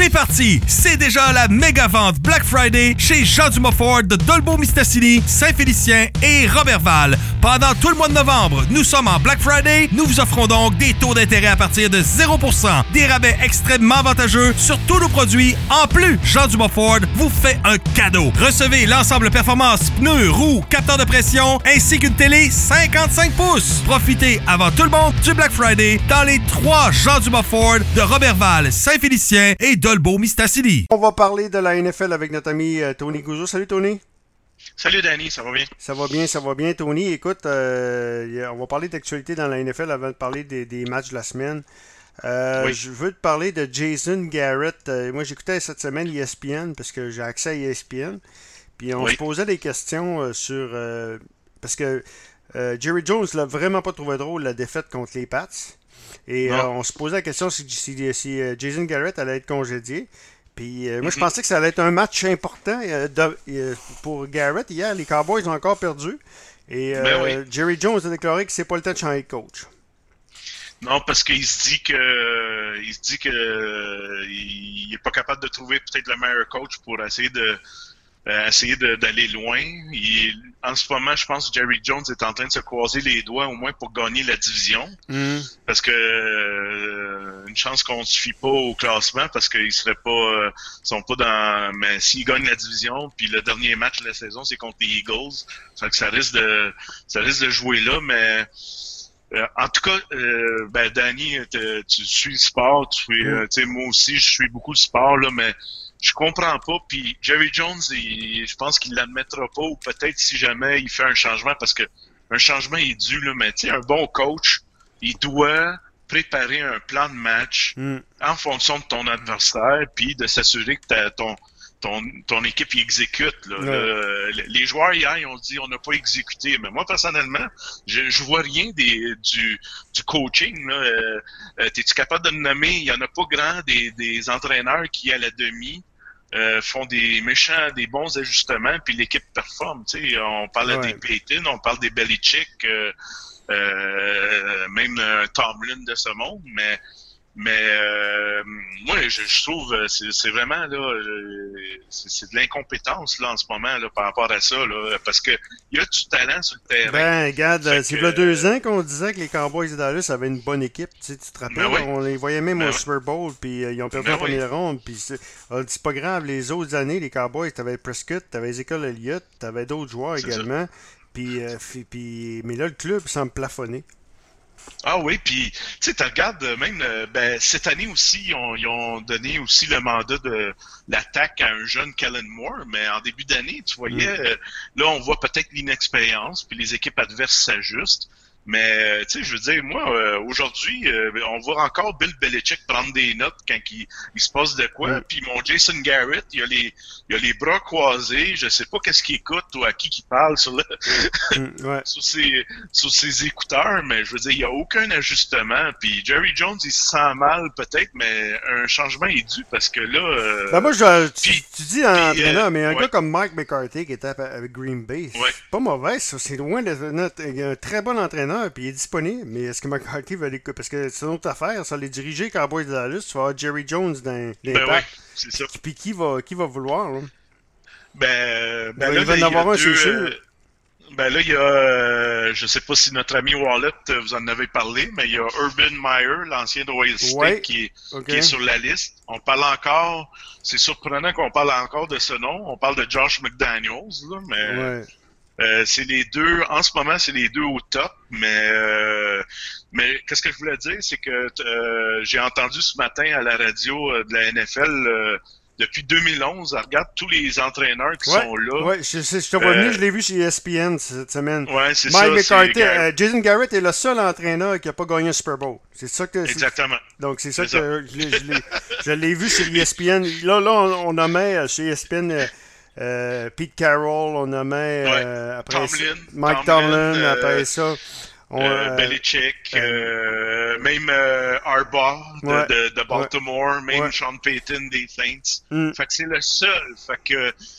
C'est parti! C'est déjà la méga vente Black Friday chez Jean Dumas Ford de Dolbeau-Mistassini, Saint-Félicien et Robertval. Pendant tout le mois de novembre, nous sommes en Black Friday. Nous vous offrons donc des taux d'intérêt à partir de 0%, des rabais extrêmement avantageux sur tous nos produits. En plus, Jean Dumas Ford vous fait un cadeau. Recevez l'ensemble performance, pneus, roues, capteurs de pression, ainsi qu'une télé 55 pouces. Profitez avant tout le monde du Black Friday dans les 3 Jean Dumas Ford de Robertval, Saint-Félicien et Dolbeau-Mistassini. On va parler de la NFL avec notre ami Tony Guzzo. Salut Tony. Salut Danny, ça va bien? Ça va bien Tony. Écoute, on va parler d'actualité dans la NFL avant de parler des matchs de la semaine. Oui. Je veux te parler de Jason Garrett. Moi j'écoutais cette semaine ESPN parce que j'ai accès à ESPN. Puis on se posait des questions sur... parce que Jerry Jones l'a vraiment pas trouvé drôle la défaite contre les Pats. Et on se posait la question si Jason Garrett allait être congédié. Puis moi, je pensais que ça allait être un match important pour Garrett. Hier, les Cowboys ont encore perdu. Et Jerry Jones a déclaré que c'est pas le temps de changer de coach. Non, parce qu'il se dit que il est pas capable de trouver peut-être le meilleur coach pour essayer d'aller loin. En ce moment, je pense que Jerry Jones est en train de se croiser les doigts au moins pour gagner la division. Parce que une chance qu'on ne se fie pas au classement parce qu'ils seraient pas sont pas dans. Mais s'ils gagnent la division, puis le dernier match de la saison, c'est contre les Eagles. Ça risque de jouer là, mais en tout cas, Danny, tu suis le sport, moi aussi je suis beaucoup le sport là, mais je comprends pas. Puis Jerry Jones, je pense qu'il l'admettra pas, ou peut-être si jamais il fait un changement, parce que un changement est dû, là, mais tu sais, un bon coach, il doit préparer un plan de match en fonction de ton adversaire, puis de s'assurer que ton équipe y exécute. Là. Les joueurs hier, ils ont dit on n'a pas exécuté. Mais moi, personnellement, je vois rien du coaching. Es-tu capable de me nommer? Il n'y en a pas grand des entraîneurs qui, à la demi, font des bons ajustements, puis l'équipe performe. T'sais. On parle des Payton, on parle des Belichick, même Tomlin de ce monde, mais moi je trouve c'est vraiment là c'est de l'incompétence là en ce moment là par rapport à ça là, parce que il y a du talent sur le terrain. Ben regarde, c'est il y a 2 ans qu'on disait que les Cowboys de Dallas avaient une bonne équipe, tu te rappelles, on les voyait même au Super Bowl, puis ils ont perdu en première ronde, puis c'est pas grave, les autres années les Cowboys, t'avais Prescott, t'avais Ezekiel Elliott, t'avais d'autres joueurs également, puis mais là le club semble plafonner. Ah oui, puis tu sais, tu regardes même cette année aussi, ils ont donné aussi le mandat de l'attaque à un jeune Kellen Moore, mais en début d'année, tu voyais, là on voit peut-être l'inexpérience, puis les équipes adverses s'ajustent. Mais, tu sais, je veux dire, moi, aujourd'hui, on voit encore Bill Belichick prendre des notes quand il se passe de quoi. Puis mon Jason Garrett, il a les bras croisés. Je sais pas qu'est-ce qu'il écoute ou à qui parle sur ses écouteurs. Mais je veux dire, il y a aucun ajustement. Puis Jerry Jones, il se sent mal peut-être, mais un changement est dû parce que là... moi, tu dis un entraîneur, mais un gars comme Mike McCarthy qui était avec Green Bay, c'est pas mauvais, ça. C'est loin d'être un très bon entraîneur. Puis il est disponible, mais est-ce que McCarthy va l'écouter? Parce que c'est une autre affaire, ça les diriger Cowboys de Dallas, tu vas avoir Jerry Jones dans l'Impact. C'est ça. Puis qui va vouloir, là? Il va en avoir un, c'est sûr. Là, il y a, je sais pas si notre ami Wallet, vous en avez parlé, mais il y a Urban Meyer, l'ancien d'Ohio State, qui est sur la liste. On parle encore, c'est surprenant qu'on parle encore de ce nom. On parle de Josh McDaniels, là, mais... c'est les deux, en ce moment, c'est les deux au top, mais qu'est-ce que je voulais dire, c'est que j'ai entendu ce matin à la radio de la NFL, depuis 2011, regarde tous les entraîneurs qui sont là. Oui, je te vois venir, je l'ai vu chez ESPN cette semaine. Ouais, c'est Mike ça. McCarthy, Jason Garrett est le seul entraîneur qui n'a pas gagné un Super Bowl. C'est ça que... Exactement. Donc c'est ça que je l'ai vu chez ESPN. Là on nommait chez ESPN... Pete Carroll, on nommait après Mike Tomlin, après ça. Belichick, même Harbaugh de Baltimore, même Sean Payton des Saints. Fait que c'est le seul. Fait que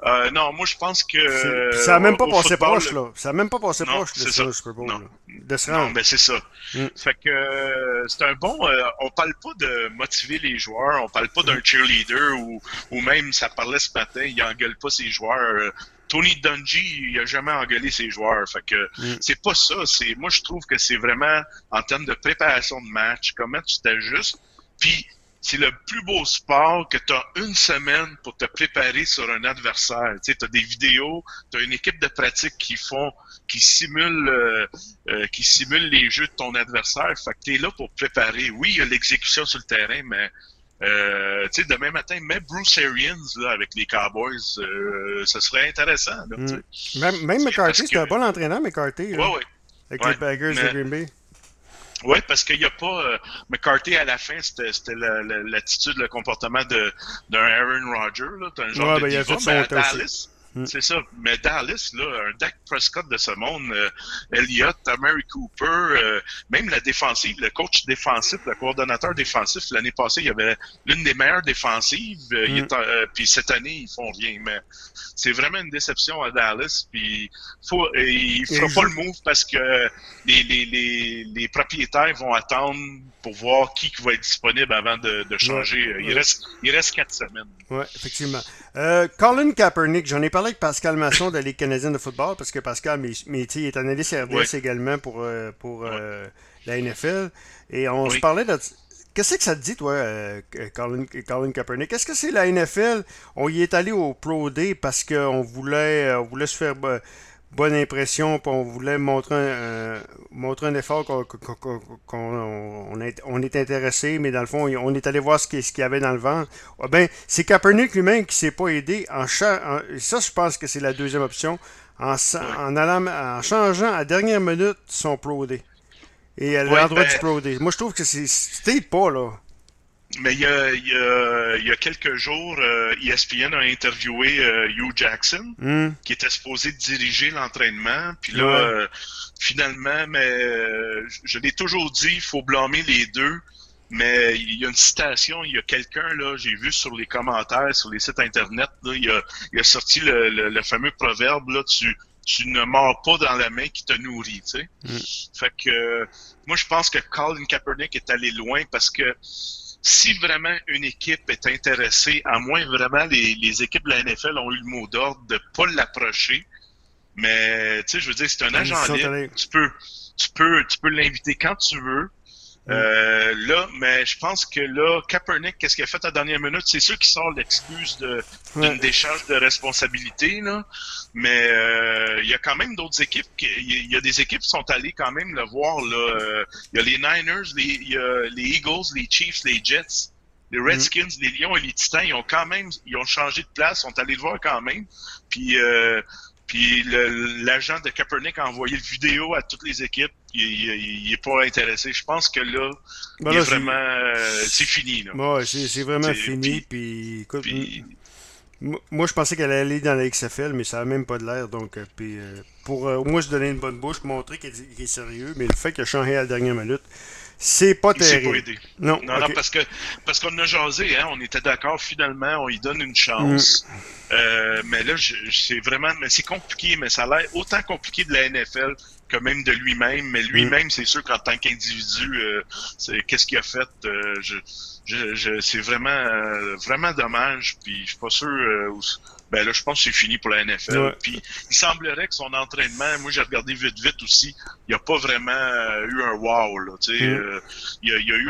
Non, moi je pense que ça n'a même pas passé football, proche, là. Ça n'a même pas passé non, proche de c'est ça, ça. le Super Bowl. Non, Là. De se non, rendre. ben c'est ça. Mm. Fait que c'est un bon. On parle pas de motiver les joueurs, on parle pas d'un cheerleader ou même ça parlait ce matin, il engueule pas ses joueurs. Tony Dungy, il a jamais engueulé ses joueurs. Fait que c'est pas ça. Moi je trouve que c'est vraiment en termes de préparation de match, comment tu t'ajustes. Puis c'est le plus beau sport que tu as une semaine pour te préparer sur un adversaire. Tu sais, as des vidéos, tu as une équipe de pratique qui simule les jeux de ton adversaire. Fait que tu es là pour préparer. Oui, il y a l'exécution sur le terrain, mais tu sais, demain matin, mets Bruce Arians là, avec les Cowboys, ce serait intéressant. Là, Même McCarthy, c'est un bon entraîneur, McCarthy. Ouais, ouais. Avec les Packers de Green Bay. Oui, parce qu'il n'y a pas... McCarthy, à la fin, c'était l'attitude, le comportement d'un Aaron Rodgers. T'as un genre de diva, mais à Dallas, c'est ça. Mais Dallas, là, un Dak Prescott de ce monde, Elliott, Amari Cooper, même la défensive, le coach défensif, le coordonnateur défensif, l'année passée, il y avait l'une des meilleures défensives. Puis cette année, ils font rien. Mais c'est vraiment une déception à Dallas. Puis il fera pas le move parce que les propriétaires vont attendre pour voir qui va être disponible avant de changer. Il reste 4 semaines. Oui, effectivement. Colin Kaepernick, j'en ai parlé avec Pascal Masson de la Ligue canadienne de football, parce que Pascal il est analyste RDS également pour la NFL. Et on se parlait de... Qu'est-ce que ça te dit, toi, Colin Kaepernick? Est-ce que c'est la NFL? On y est allé au Pro Day parce qu'on voulait se faire... bonne impression, puis on voulait montrer un effort qu'on est intéressé, mais dans le fond, on est allé voir ce qu'il y avait dans le ventre. Ben, c'est Kaepernick lui-même qui ne s'est pas aidé. Ça, je pense que c'est la deuxième option, en changeant à dernière minute son Pro Day. Et à l'endroit du Pro Day. Moi, je trouve que c'était pas, là. Mais il y a quelques jours, ESPN a interviewé Hugh Jackson, qui était supposé diriger l'entraînement. Puis là, finalement, je l'ai toujours dit, il faut blâmer les deux. Mais il y a une citation, il y a quelqu'un, là, j'ai vu sur les commentaires, sur les sites internet, là, il a sorti le fameux proverbe, là, tu ne mords pas dans la main qui te nourrit, tu sais. Fait que moi, je pense que Colin Kaepernick est allé loin parce que si vraiment une équipe est intéressée, à moins vraiment les équipes de la NFL ont eu le mot d'ordre de pas l'approcher, mais tu sais, je veux dire, c'est un agent libre, tu peux l'inviter quand tu veux. Là, mais je pense que là, Kaepernick, qu'est-ce qu'il a fait à la dernière minute? C'est sûr qu'il sort l'excuse d'une décharge de responsabilité, là. Mais il y a quand même d'autres équipes. Il y a des équipes qui sont allées quand même le voir, là. Il y a les Niners, il y a les Eagles, les Chiefs, les Jets, les Redskins, les Lions et les Titans. Ils ont changé de place, sont allés le voir quand même. Puis l'agent de Kaepernick a envoyé le vidéo à toutes les équipes. Il est pas intéressé. Je pense que là, il est vraiment... c'est fini. Là. Ouais, c'est vraiment fini. Puis, écoute, moi, je pensais qu'elle allait aller dans la XFL, mais ça n'a même pas de l'air. Donc, pour au moins se donner une bonne bouche, montrer qu'il est sérieux, mais le fait qu'il a changé à la dernière minute, c'est pas terrible. Il s'est pas aidé. Non, parce qu'on a jasé, hein, on était d'accord, finalement, on lui donne une chance. Mais là, c'est vraiment... Mais c'est compliqué, mais ça a l'air autant compliqué de la NFL que même de lui-même. Mais lui-même, c'est sûr qu'en tant qu'individu, qu'est-ce qu'il a fait? C'est vraiment dommage. Puis je suis pas sûr... ben là, je pense que c'est fini pour la NFL. Ouais. Puis il semblerait que son entraînement, moi j'ai regardé vite aussi, il n'y a pas vraiment eu un wow là. Tu sais, il y a eu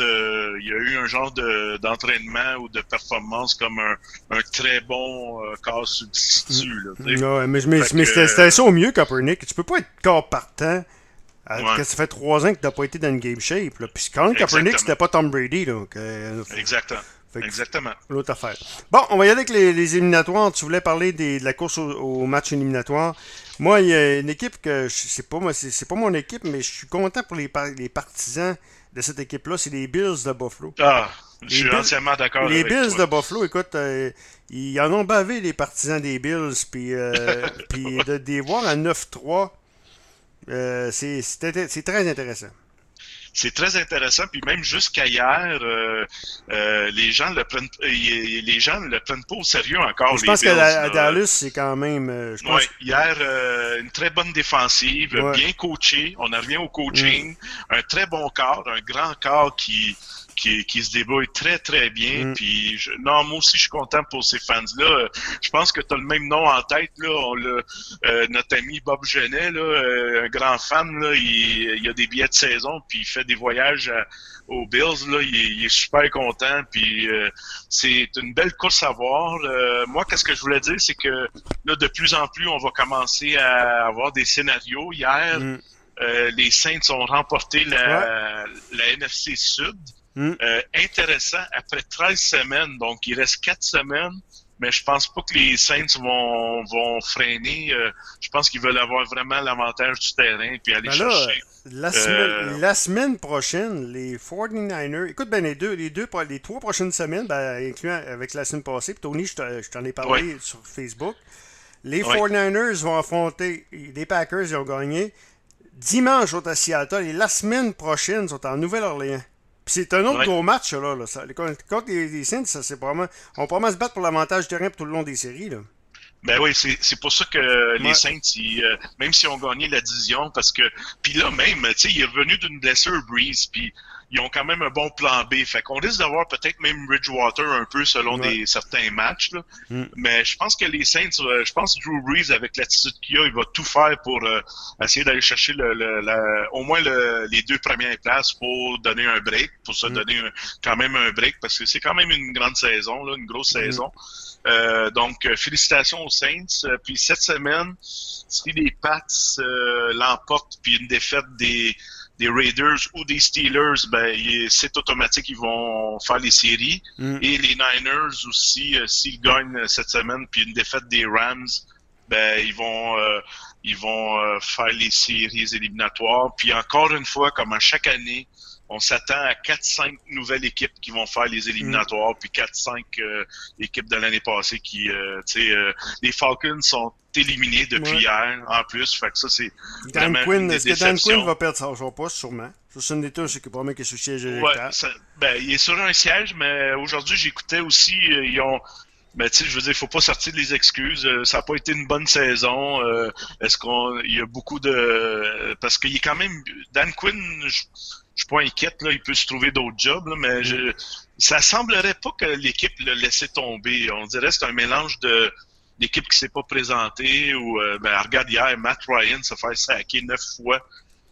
un genre d'entraînement ou de performance comme un très bon corps substitut là. Mais c'était ça au mieux, Kaepernick. Tu peux pas être corps partant. Ça fait 3 ans que tu n'as pas été dans une game shape. Là. Puis quand Kaepernick, c'était pas Tom Brady. Donc, exactement. Exactement. L'autre affaire. Bon, on va y aller avec les éliminatoires. Tu voulais parler de la course au match éliminatoire. Moi, il y a une équipe que c'est pas mon équipe, mais je suis content pour les partisans de cette équipe-là. C'est les Bills de Buffalo. Ah, je suis entièrement d'accord avec toi. Les Bills de Buffalo, écoute, ils en ont bavé les partisans des Bills. Puis de les voir à 9-3, c'est très intéressant. c'est très intéressant. Puis même jusqu'à hier, les gens le prennent pas au sérieux encore. Je pense qu'à Dallas, c'est quand même. Hier, une très bonne défensive, bien coachée. On en revient au coaching. Un très bon corps, un grand corps qui se débrouille très, très bien. Puis, moi aussi, je suis content pour ces fans-là. Je pense que tu as le même nom en tête. Là. Notre ami Bob Genet, là, un grand fan, là, il a des billets de saison, puis il fait des voyages aux Bills. Là. Il est super content. Puis, c'est une belle course à voir. Moi, qu'est-ce que je voulais dire, c'est que là, de plus en plus, on va commencer à avoir des scénarios. Hier, les Saints ont remporté la NFC Sud. Intéressant, après 13 semaines, donc il reste 4 semaines, mais je pense pas que les Saints vont freiner. Je pense qu'ils veulent avoir vraiment l'avantage du terrain puis aller chercher. La semaine prochaine, les 49ers, écoute bien les 3 prochaines semaines, incluant avec la semaine passée, puis Tony, je t'en ai parlé sur Facebook. Les 49ers vont affronter les Packers, ils ont gagné. Dimanche, ils sont à Seattle, et la semaine prochaine, ils sont en Nouvelle-Orléans. C'est un autre gros match, là. Contre les Saints, on va probablement se battre pour l'avantage du terrain tout le long des séries, là. Ben oui, c'est pour ça que les Saints, même si on gagné la division, parce que... Puis là même, tu sais, il est revenu d'une blessure, Breeze, puis ils ont quand même un bon plan B. Fait qu'on risque d'avoir peut-être même Bridgewater un peu selon certains matchs, là. Mais je pense que les Saints, je pense que Drew Brees, avec l'attitude qu'il a, il va tout faire pour essayer d'aller chercher au moins les 2 premières places pour donner un break, pour se donner quand même un break, parce que c'est quand même une grande saison, là, une grosse saison. Donc, félicitations aux Saints. Puis cette semaine, si les Pats l'emportent, puis une défaite des Raiders ou des Steelers, c'est automatique, ils vont faire les séries. Et les Niners aussi, s'ils gagnent cette semaine, puis une défaite des Rams, ils vont faire les séries éliminatoires. Puis encore une fois, comme à chaque année, on s'attend à 4-5 nouvelles équipes qui vont faire les éliminatoires, puis 4-5 équipes de l'année passée qui, les Falcons sont éliminés depuis hier, en plus. Fait que ça, c'est vraiment une Est-ce que Dan Quinn va perdre son poste, sûrement? Ça, c'est c'est que probablement qu'il est sur le siège électoral. Il est sur un siège, mais aujourd'hui, j'écoutais aussi, ils ont... Mais tu sais, je veux dire, il faut pas sortir des excuses. Ça n'a pas été une bonne saison. Il y a beaucoup de... Parce qu'il est quand même... Dan Quinn... Je suis pas inquiète, là, il peut se trouver d'autres jobs, là, mais ça semblerait pas que l'équipe l'a laissé tomber. On dirait que c'est un mélange de l'équipe qui s'est pas présentée ou regarde hier, Matt Ryan se fait saquer 9 fois.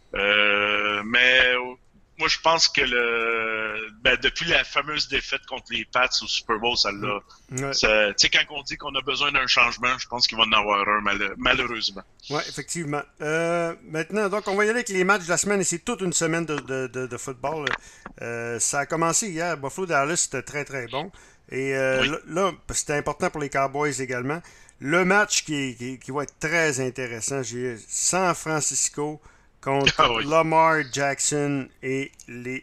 Mais moi je pense que depuis la fameuse défaite contre les Pats au Super Bowl, ça l'a. Tu sais, quand on dit qu'on a besoin d'un changement, je pense qu'il va en avoir un malheureusement. Oui, effectivement. Maintenant, donc on va y aller avec les matchs de la semaine et c'est toute une semaine de football. Ça a commencé hier. Buffalo Dallas, c'était très très bon. Et là, c'était important pour les Cowboys également. Le match qui va être très intéressant, j'ai San Francisco contre Lamar Jackson et les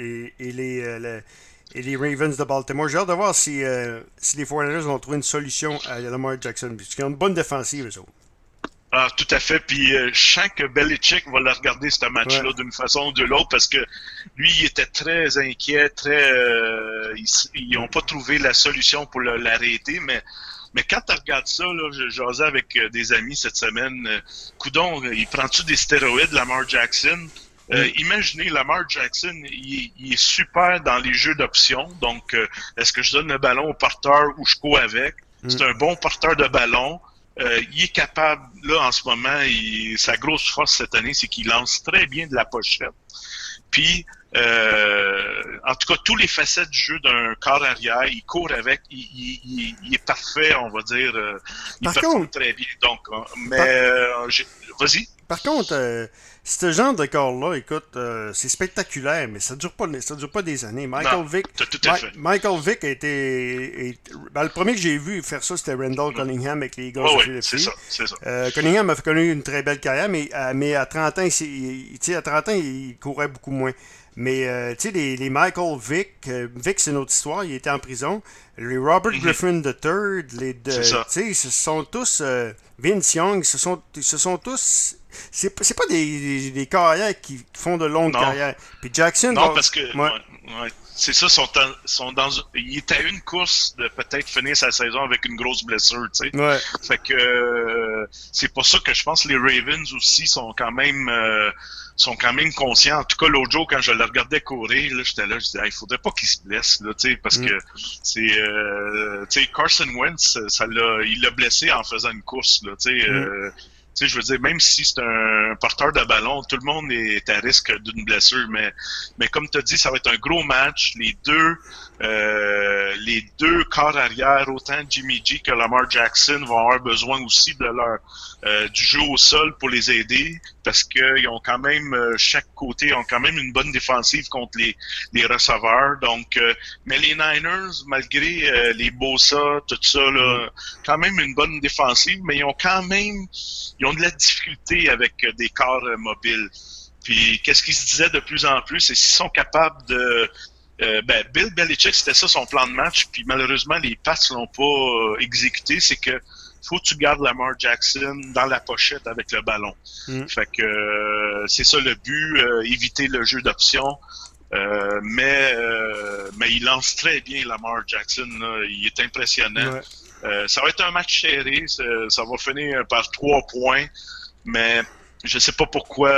Ravens de Baltimore. J'ai hâte de voir si les 49ers vont trouver une solution à Lamar Jackson, puisqu'ils ont une bonne défensive, eux autres. Ah, tout à fait. Puis je sens que Belichick va le regarder, ce match-là, d'une façon ou de l'autre, parce que lui, il était très inquiet, ils n'ont pas trouvé la solution pour l'arrêter, mais quand tu regardes ça, là, je jasais avec des amis cette semaine, coudon, il prend-tu des stéroïdes, Lamar Jackson? Imaginez, Lamar Jackson, il est super dans les jeux d'options. Donc, est-ce que je donne le ballon au porteur ou je cours avec? C'est un bon porteur de ballon. Il est capable, là, en ce moment, sa grosse force cette année, c'est qu'il lance très bien de la pochette. Puis, en tout cas, tous les facettes du jeu d'un corps arrière, il court avec, il est parfait, on va dire. Il performe très bien. Donc, vas-y. Par contre, ce genre de corps-là, écoute, c'est spectaculaire, mais ça dure pas des années. Michael Vick a été... le premier que j'ai vu faire ça, c'était Randall Cunningham avec les Eagles de Philadelphie. C'est ça. Cunningham a connu une très belle carrière, mais à 30 ans, il courait beaucoup moins. Mais, tu sais, les Michael Vick, Vick, c'est une autre histoire, il était en prison. Les Robert Griffin III, tu sais, ce sont tous, Vince Young, ce sont tous, c'est pas des carrières qui font de longues carrières. Puis Jackson... Non, parce que... C'est ça, il est à une course de peut-être finir sa saison avec une grosse blessure, tu sais. Ouais. Fait que c'est pour ça que je pense que les Ravens aussi sont quand même conscients. En tout cas, l'autre jour, quand je le regardais courir, là, j'étais là, je disais, il faudrait pas qu'il se blesse, là, tu sais, parce que c'est, tu sais, Carson Wentz, il l'a blessé en faisant une course, là, tu sais. Tu sais, je veux dire, même si c'est un porteur de ballon, tout le monde est à risque d'une blessure, mais comme tu as dit, ça va être un gros match. Les deux corps arrière, autant Jimmy G que Lamar Jackson, vont avoir besoin aussi de du jeu au sol pour les aider, parce qu'ils ont quand même, chaque côté, ont quand même une bonne défensive contre les receveurs. Donc, mais les Niners, malgré les Bosa, tout ça, là, quand même une bonne défensive, mais ils ont de la difficulté avec des corps mobiles. Puis, qu'est-ce qui se disait de plus en plus, c'est s'ils sont capables de... Bill Belichick, c'était ça son plan de match, puis malheureusement, les Pats l'ont pas exécuté, c'est que faut que tu gardes Lamar Jackson dans la pochette avec le ballon. Fait que c'est ça le but, éviter le jeu d'options. Mais il lance très bien Lamar Jackson, là. Il est impressionnant. Ça va être un match serré, ça va finir par 3 points, mais je sais pas pourquoi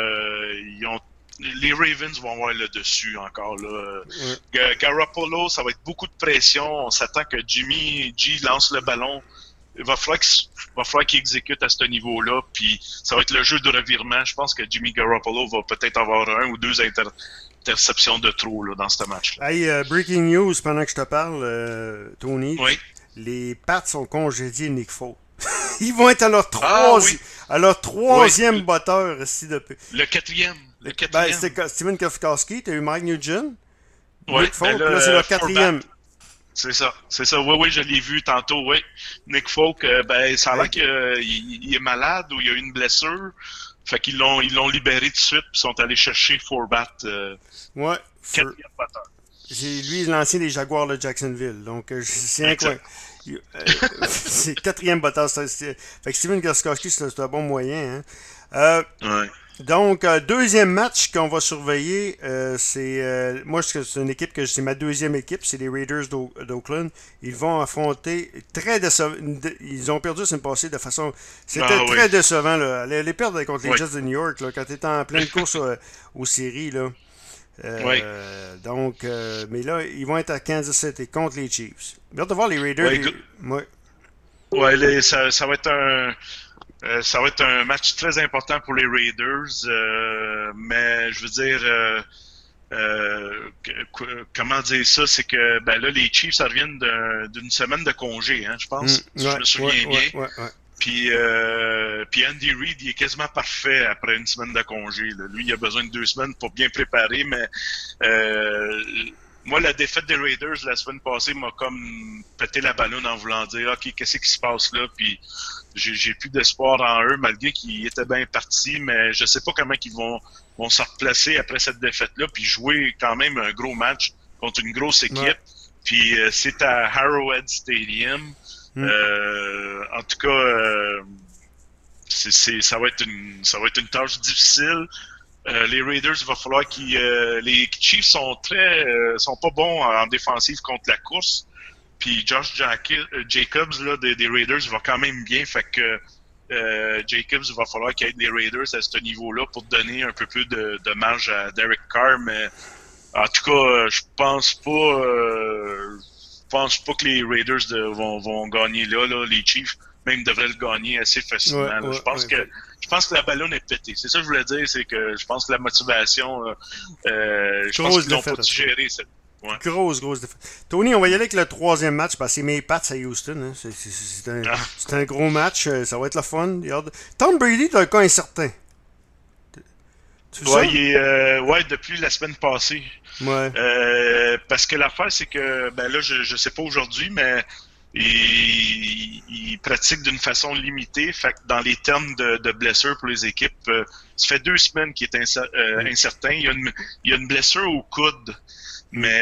les Ravens vont avoir le dessus encore là. Garoppolo, ça va être beaucoup de pression. On s'attend que Jimmy G lance le ballon. Il va falloir qu'il exécute à ce niveau-là. Puis ça va être le jeu de revirement. Je pense que Jimmy Garoppolo va peut-être avoir 1 ou 2 interceptions de trop là, dans ce match. Hey, breaking news pendant que je te parle, Tony. Oui. Les Pats ont congédié Nick Foles. Ils vont être à leur troisième batteur ici depuis. Le quatrième. Ben, c'était Steven Kafkowski, t'as eu Mike Nugent. Oui, Nick Foles, là, c'est leur quatrième. C'est ça. Oui, je l'ai vu tantôt, oui. Nick Folk, ça a l'air qu'il est malade ou il a eu une blessure. Fait qu'ils l'ont libéré tout de suite puis sont allés chercher Forbat. Quatrième batteur. Lui, l'ancien des Jaguars de Jacksonville. Donc, c'est incroyable. C'est quatrième batteur. Fait que Steven Gostkowski, c'est un bon moyen. Hein. Donc, deuxième match qu'on va surveiller, moi, c'est une équipe c'est ma deuxième équipe, c'est les Raiders d'Oakland. Ils vont affronter ils ont perdu la semaine passée de façon... C'était très décevant, là. Les perdre contre les Jets de New York, là, quand tu étais en pleine course aux séries, là. Donc, mais là, ils vont être à Kansas City contre les Chiefs. J'ai hâte de voir les Raiders. Ça va être un match très important pour les Raiders, mais je veux dire, comment dire ça, c'est que là, les Chiefs, ça reviennent d'une semaine de congé, hein, je pense, si je me souviens bien. Puis Andy Reid, il est quasiment parfait après une semaine de congé. Là. Lui, il a besoin de 2 semaines pour bien préparer, mais moi, la défaite des Raiders la semaine passée m'a comme pété la ballonne en voulant dire « OK, qu'est-ce qui se passe là? » Puis j'ai plus d'espoir en eux, malgré qu'ils étaient bien partis, mais je sais pas comment ils vont se replacer après cette défaite-là, puis jouer quand même un gros match contre une grosse équipe. Puis c'est à Arrowhead Stadium. En tout cas, ça va être une tâche difficile. Les Raiders, il va falloir les Chiefs sont pas bons en défensive contre la course. Puis Josh Jacobs là, des Raiders va quand même bien. Fait que Jacobs, il va falloir qu'il aide les Raiders à ce niveau-là pour donner un peu plus de marge à Derek Carr. Mais en tout cas, je pense pas que les Raiders vont gagner là. Les Chiefs même devraient le gagner assez facilement. Je pense que la ballonne est pétée. C'est ça que je voulais dire, c'est que je pense que la motivation, je pense qu'ils n'ont pas digéré cette. Ouais. Grosse défaite. Tony, on va y aller avec le troisième match parce que c'est mes Pats à Houston. Hein. C'est un gros match. Ça va être le fun. Tom Brady est un cas incertain. Depuis la semaine passée. Ouais. Parce que l'affaire, c'est que là, je sais pas aujourd'hui, mais il pratique d'une façon limitée. Fait que dans les termes de blessure pour les équipes, ça fait 2 semaines qu'il est incertain. Il y a une blessure au coude. Mais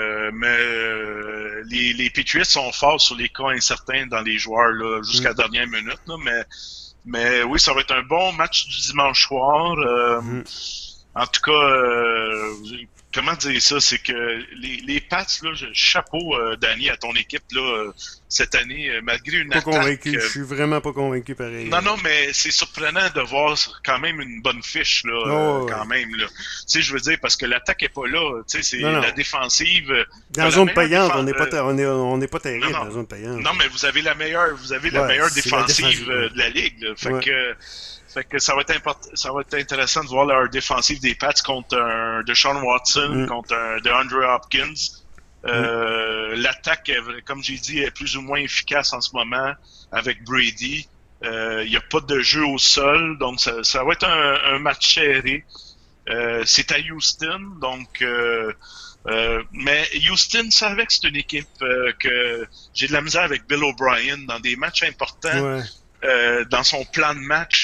les Patriots sont forts sur les cas incertains dans les joueurs là, jusqu'à la dernière minute. Là, mais oui, ça va être un bon match du dimanche soir. En tout cas, comment dire ça, c'est que les Pats, là, chapeau, Danny, à ton équipe là, cette année, malgré une attaque... convaincu, je suis vraiment pas convaincu pareil. Non, mais c'est surprenant de voir quand même une bonne fiche, là, quand même, là. Tu sais, je veux dire, parce que l'attaque est pas là, tu sais, c'est la défensive... Dans la zone payante, on n'est pas terrible dans la zone payante. Non, mais vous avez la meilleure défensive de la Ligue, là. Fait que ça va être intéressant de voir leur défensive des Pats contre un Deshaun Watson, contre un DeAndre Hopkins. L'attaque, comme j'ai dit, est plus ou moins efficace en ce moment avec Brady. Il n'y a pas de jeu au sol, donc ça va être un match serré. C'est à Houston, donc... mais Houston savait que c'est une équipe que j'ai de la misère avec Bill O'Brien dans des matchs importants. Dans son plan de match,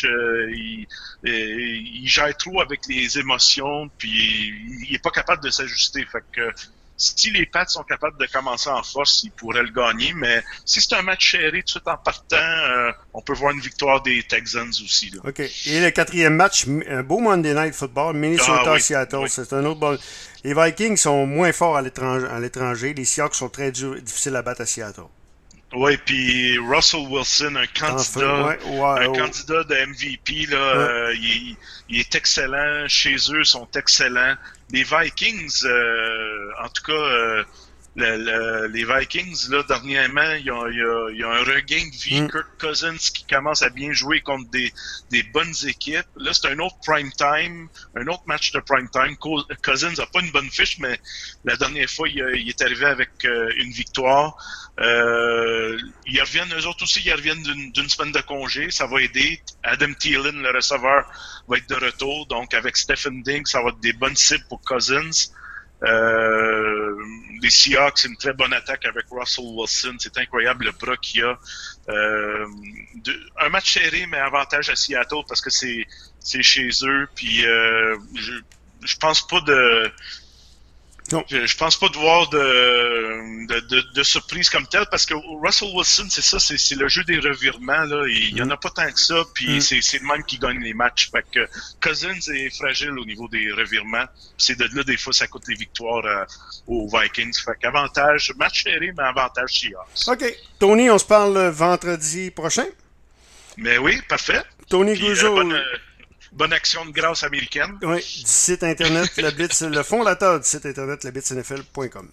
il gère trop avec les émotions, puis il est pas capable de s'ajuster. Fait que si les Pats sont capables de commencer en force, ils pourraient le gagner. Mais si c'est un match serré tout de suite en partant, on peut voir une victoire des Texans aussi. Là. OK. Et le 4e match, un beau Monday Night Football, Minnesota-Seattle. Oui. C'est un autre bon. Les Vikings sont moins forts à l'étranger. Les Seahawks sont très difficiles à battre à Seattle. Oui, puis Russell Wilson, un candidat de MVP, là, il est excellent. Chez eux, sont excellents. Les Vikings, en tout cas, les Vikings, là, dernièrement, il y a un regain de vie. Kirk Cousins qui commence à bien jouer contre des bonnes équipes. Là, c'est un autre prime time, un autre match de prime time. Cousins n'a pas une bonne fiche, mais la dernière fois, il est arrivé avec une victoire. Ils reviennent, eux autres aussi, ils reviennent d'une semaine de congé. Ça va aider. Adam Thielen, le receveur, va être de retour. Donc, avec Stephen Diggs, ça va être des bonnes cibles pour Cousins. Les Seahawks, c'est une très bonne attaque avec Russell Wilson. C'est incroyable le bras qu'il a. Un match serré, mais avantage à Seattle parce que c'est chez eux. Puis je pense pas de... Non. Je pense pas de voir de surprise comme telle parce que Russell Wilson, c'est ça, c'est le jeu des revirements là. Il y en a pas tant que ça, puis c'est le même qui gagne les matchs. Fait que Cousins est fragile au niveau des revirements. C'est de là des fois ça coûte les victoires aux Vikings. Fait qu'avantage, match serré, mais avantage Seahawks. OK. Tony, on se parle vendredi prochain. Mais oui, parfait. Tony Gougeau. Bonne action de grâce américaine. Oui, du site internet, le fondateur du site internet, leblitznfl.com.